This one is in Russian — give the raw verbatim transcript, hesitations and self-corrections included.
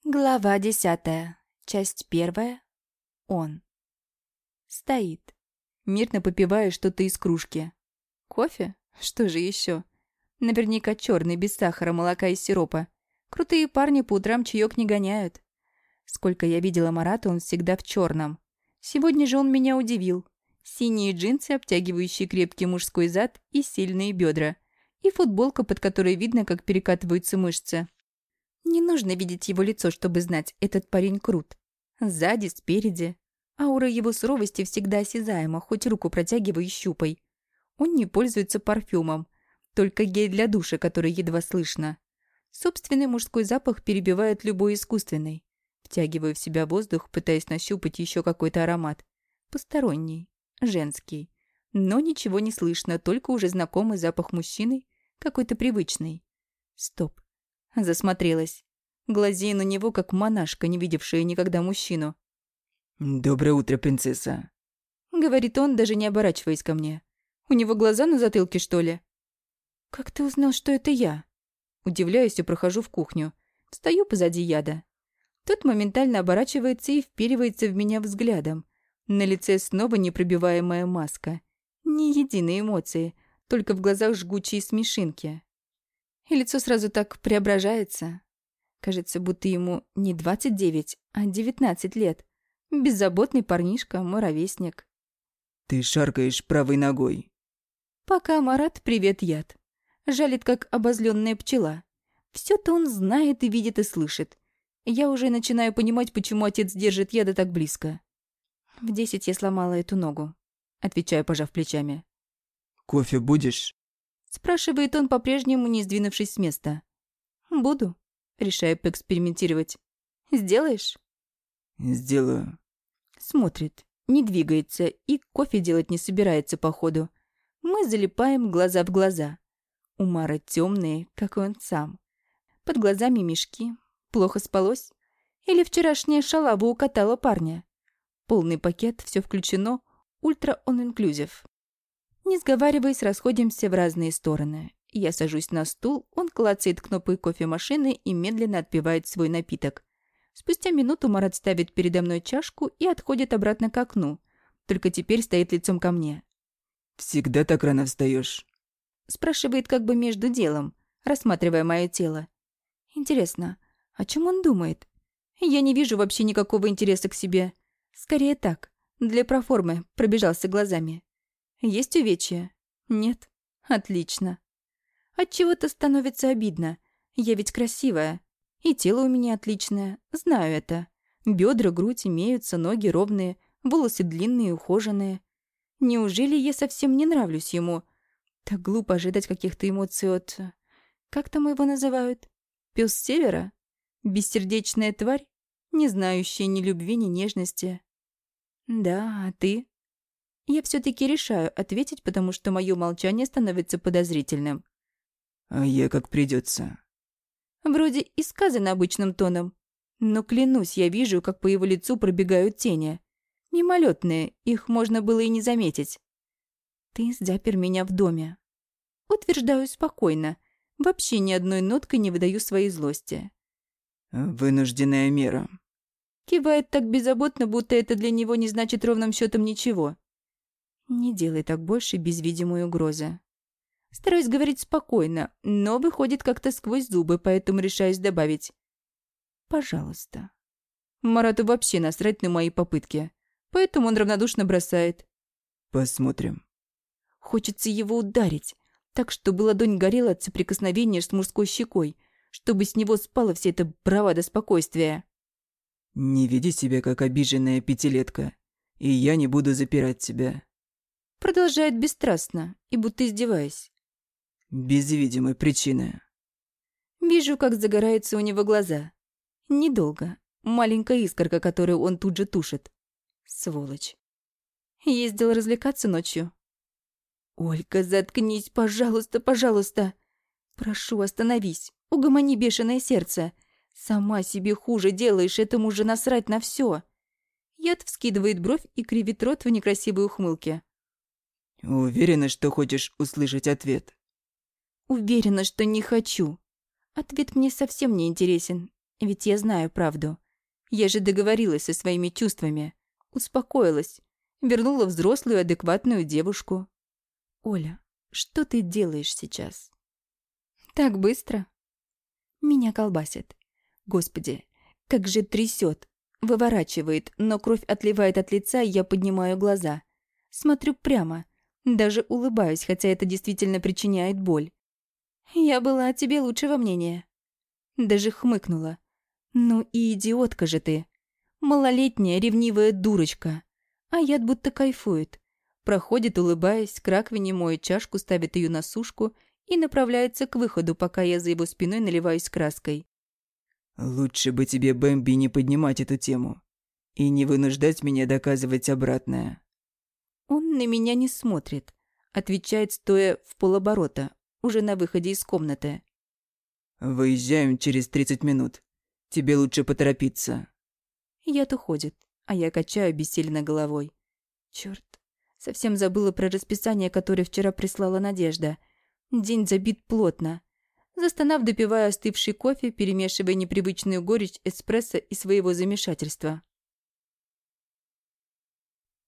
Глава десятая. Часть первая. Он. Стоит, мирно попивая что-то из кружки. Кофе? Что же еще? Наверняка черный, без сахара, молока и сиропа. Крутые парни по утрам чаек не гоняют. Сколько я видела Марата, он всегда в черном. Сегодня же он меня удивил. Синие джинсы, обтягивающие крепкий мужской зад и сильные бедра. И футболка, под которой видно, как перекатываются мышцы. Не нужно видеть его лицо, чтобы знать, этот парень крут. Сзади, спереди. Аура его суровости всегда осязаема, хоть руку протягивай и щупай. Он не пользуется парфюмом, только гель для душа, который едва слышно. Собственный мужской запах перебивает любой искусственный. Втягиваю в себя воздух, пытаясь нащупать еще какой-то аромат. Посторонний, женский. Но ничего не слышно, только уже знакомый запах мужчины, какой-то привычный. Стоп. Засмотрелась. Глазею на него, как монашка, не видевшая никогда мужчину. «Доброе утро, принцесса», — говорит он, даже не оборачиваясь ко мне. У него глаза на затылке, что ли? «Как ты узнал, что это я?» Удивляюсь и прохожу в кухню. Встаю позади Яда. Тот моментально оборачивается и вперивается в меня взглядом. На лице снова непробиваемая маска. Ни единой эмоции, только в глазах жгучие смешинки. И лицо сразу так преображается. Кажется, будто ему не двадцать девять, а девятнадцать лет. Беззаботный парнишка, мой ровесник. «Ты шаркаешь правой ногой». Пока Марат, привет, Яд. Жалит, как обозленная пчела. Все-то он знает и видит и слышит. Я уже начинаю понимать, почему отец держит Яда так близко. В десять я сломала эту ногу. Отвечаю, пожав плечами. «Кофе будешь?» Спрашивает он, по-прежнему не сдвинувшись с места. «Буду». Решаю поэкспериментировать. «Сделаешь?» «Сделаю». Смотрит, не двигается и кофе делать не собирается, походу. Мы залипаем глаза в глаза. У Мары темные, как и он сам. Под глазами мешки. Плохо спалось? Или вчерашняя шалава укатала парня? Полный пакет, все включено, ультра он инклюзив. Не сговариваясь, расходимся в разные стороны. Я сажусь на стул, он клацает кнопкой кофемашины и медленно отпивает свой напиток. Спустя минуту Марат ставит передо мной чашку и отходит обратно к окну. Только теперь стоит лицом ко мне. «Всегда так рано встаешь?» Спрашивает как бы между делом, рассматривая мое тело. Интересно, о чем он думает? Я не вижу вообще никакого интереса к себе. Скорее так, для проформы, пробежался глазами. Есть увечья? Нет? Отлично. Отчего-то становится обидно. Я ведь красивая. И тело у меня отличное, знаю это. Бедра, грудь имеются, ноги ровные, волосы длинные и ухоженные. Неужели я совсем не нравлюсь ему? Так глупо ожидать каких-то эмоций от... Как там его называют? Пёс севера? Бессердечная тварь? Не знающая ни любви, ни нежности. Да, а ты? Я все-таки решаю ответить, потому что мое молчание становится подозрительным. «А я как придется. Вроде и сказано обычным тоном. Но клянусь, я вижу, как по его лицу пробегают тени. Мимолетные, их можно было и не заметить. Ты запер меня в доме. Утверждаю спокойно. Вообще ни одной ноткой не выдаю своей злости. «Вынужденная мера». Кивает так беззаботно, будто это для него не значит ровным счетом ничего. Не делай так больше без видимой угрозы. Стараюсь говорить спокойно, но выходит как-то сквозь зубы, поэтому решаюсь добавить. Пожалуйста. Марату вообще насрать на мои попытки, поэтому он равнодушно бросает. «Посмотрим». Хочется его ударить, так, чтобы ладонь горела от соприкосновения с мужской щекой, чтобы с него спала вся эта бравада спокойствия. «Не веди себя, как обиженная пятилетка, и я не буду запирать тебя». Продолжает бесстрастно и будто издеваясь. «Без видимой причины». Вижу, как загораются у него глаза. Недолго. Маленькая искорка, которую он тут же тушит. Сволочь. Ездил развлекаться ночью. «Ольга, заткнись, пожалуйста, пожалуйста. Прошу, остановись. Угомони бешеное сердце. Сама себе хуже делаешь, этому же насрать на все. Яд вскидывает бровь и кривит рот в некрасивой ухмылке. «Уверена, что хочешь услышать ответ?» Уверена, что не хочу. Ответ мне совсем не интересен. Ведь я знаю правду. Я же договорилась со своими чувствами. Успокоилась. Вернула взрослую, адекватную девушку. Оля, что ты делаешь сейчас? Так быстро? Меня колбасит. Господи, как же трясет. Выворачивает, но кровь отливает от лица, и я поднимаю глаза. Смотрю прямо. Даже улыбаюсь, хотя это действительно причиняет боль. Я была о тебе лучшего мнения. Даже хмыкнула. Ну и идиотка же ты. Малолетняя ревнивая дурочка. А яд будто кайфует. Проходит, улыбаясь, к раковине моет чашку, ставит ее на сушку и направляется к выходу, пока я за его спиной наливаюсь краской. Лучше бы тебе, Бэмби, не поднимать эту тему. И не вынуждать меня доказывать обратное. Он на меня не смотрит. Отвечает, стоя в полоборота, уже на выходе из комнаты. Выезжаем через тридцать минут. Тебе лучше поторопиться. Яд уходит, а я качаю бессильно головой. Черт, совсем забыла про расписание, которое вчера прислала Надежда. День забит плотно. Застонав, допивая остывший кофе, перемешивая непривычную горечь эспрессо и своего замешательства.